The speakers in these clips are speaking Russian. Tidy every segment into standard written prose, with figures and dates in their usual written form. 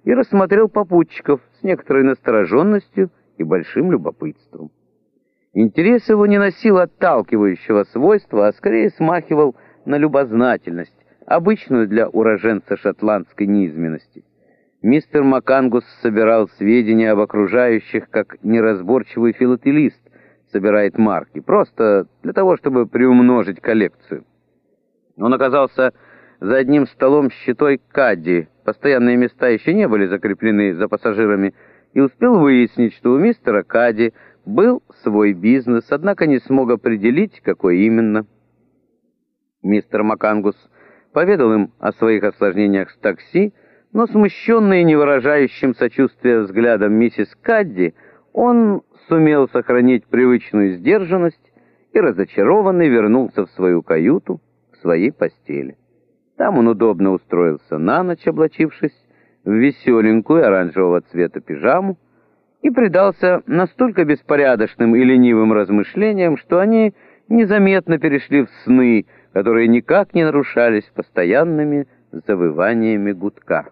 и рассмотрел попутчиков с некоторой настороженностью и большим любопытством. Интерес его не носил отталкивающего свойства, а скорее смахивал на любознательность, обычную для уроженца шотландской низменности. Мистер МакАнгус собирал сведения об окружающих, как неразборчивый филателист собирает марки, просто для того, чтобы приумножить коллекцию. Он оказался за одним столом с щитой кадди, постоянные места еще не были закреплены за пассажирами, и успел выяснить, что у мистера Кадди был свой бизнес, однако не смог определить, какой именно. Мистер МакАнгус поведал им о своих осложнениях с такси, но смущенный и не выражающим сочувствия взглядом миссис Кадди, он сумел сохранить привычную сдержанность и, разочарованный, вернулся в свою каюту, в своей постели. Там он удобно устроился на ночь, облачившись в веселенькую оранжевого цвета пижаму, и предался настолько беспорядочным и ленивым размышлениям, что они незаметно перешли в сны, которые никак не нарушались постоянными завываниями гудка.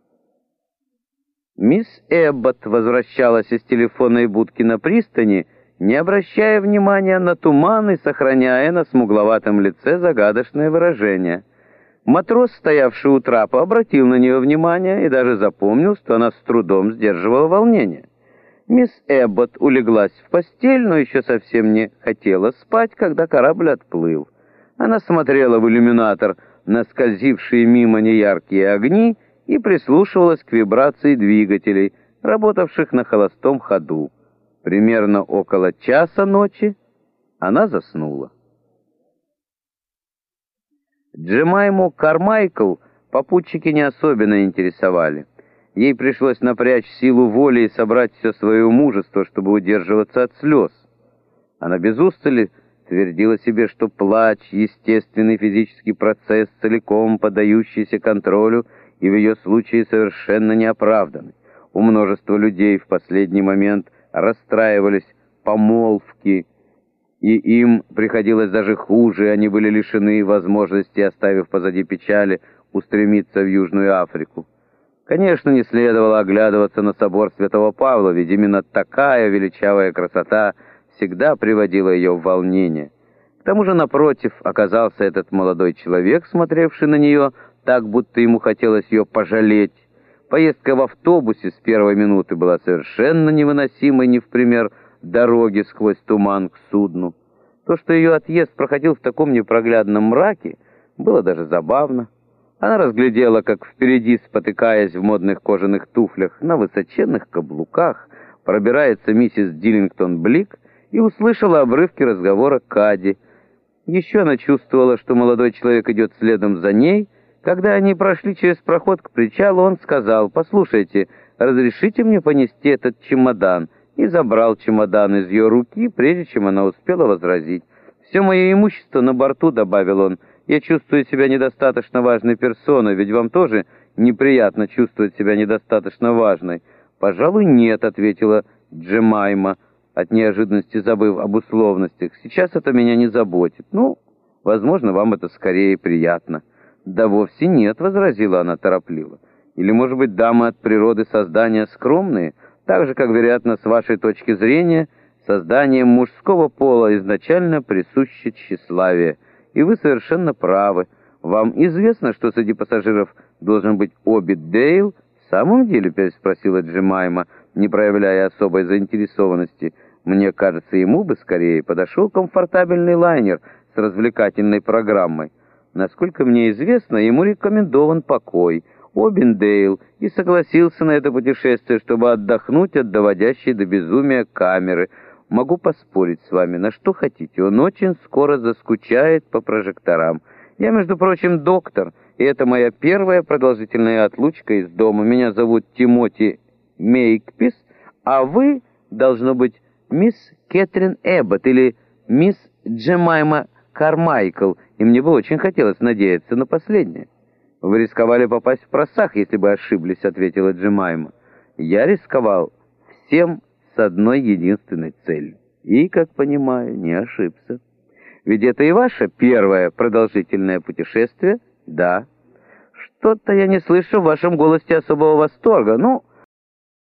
Мисс Эбботт возвращалась из телефонной будки на пристани, не обращая внимания на туман и сохраняя на смугловатом лице загадочное выражение. Матрос, стоявший у трапа, обратил на нее внимание и даже запомнил, что она с трудом сдерживала волнение. Мисс Эбботт улеглась в постель, но еще совсем не хотела спать, когда корабль отплыл. Она смотрела в иллюминатор на скользившие мимо неяркие огни и прислушивалась к вибрации двигателей, работавших на холостом ходу. Примерно около часа ночи она заснула. Джемайму Кармайкл попутчики не особенно интересовали. Ей пришлось напрячь силу воли и собрать все свое мужество, чтобы удерживаться от слез. Она без устали твердила себе, что плач — естественный физический процесс, целиком поддающийся контролю, и в ее случае совершенно неоправданный. У множества людей в последний момент расстраивались помолвки, и им приходилось даже хуже, они были лишены возможности, оставив позади печали, устремиться в Южную Африку. Конечно, не следовало оглядываться на собор Святого Павла, ведь именно такая величавая красота всегда приводила ее в волнение. К тому же, напротив, оказался этот молодой человек, смотревший на нее так, будто ему хотелось ее пожалеть. Поездка в автобусе с первой минуты была совершенно невыносимой, не в пример дороги сквозь туман к судну. То, что ее отъезд проходил в таком непроглядном мраке, было даже забавно. Она разглядела, как впереди, спотыкаясь в модных кожаных туфлях, на высоченных каблуках, пробирается миссис Диллингтон-Блик, и услышала обрывки разговора Кадди. Еще она чувствовала, что молодой человек идет следом за ней. Когда они прошли через проход к причалу, он сказал: «Послушайте, разрешите мне понести этот чемодан?» и забрал чемодан из ее руки, прежде чем она успела возразить. «Все мое имущество на борту», — добавил он. «Я чувствую себя недостаточно важной персоной, ведь вам тоже неприятно чувствовать себя недостаточно важной». «Пожалуй, нет», — ответила Джемайма, от неожиданности забыв об условностях. «Сейчас это меня не заботит. Ну, возможно, вам это скорее приятно». «Да вовсе нет», — возразила она торопливо. «Или, может быть, дамы от природы создания скромные? Так же, как, вероятно, с вашей точки зрения, созданием мужского пола изначально присуще тщеславие. И вы совершенно правы. Вам известно, что среди пассажиров должен быть Обидейл?» «В самом деле?» — переспросила Джемайма, не проявляя особой заинтересованности. «Мне кажется, ему бы скорее подошел комфортабельный лайнер с развлекательной программой. Насколько мне известно, ему рекомендован покой. Обидейл и согласился на это путешествие, чтобы отдохнуть от доводящей до безумия камеры. Могу поспорить с вами на что хотите, он очень скоро заскучает по прожекторам. Я, между прочим, доктор, и это моя первая продолжительная отлучка из дома. Меня зовут Тимоти Мейкпис, а вы, должно быть, мисс Кэтрин Эбботт или мисс Джемайма Кармайкл, и мне бы очень хотелось надеяться на последнее». «Вы рисковали попасть в просак, если бы ошиблись», — ответила Джемайма. «Я рисковал всем с одной единственной целью. И, как понимаю, не ошибся. Ведь это и ваше первое продолжительное путешествие?» «Да». Что-то я не слышу в вашем голосе особого восторга. Ну,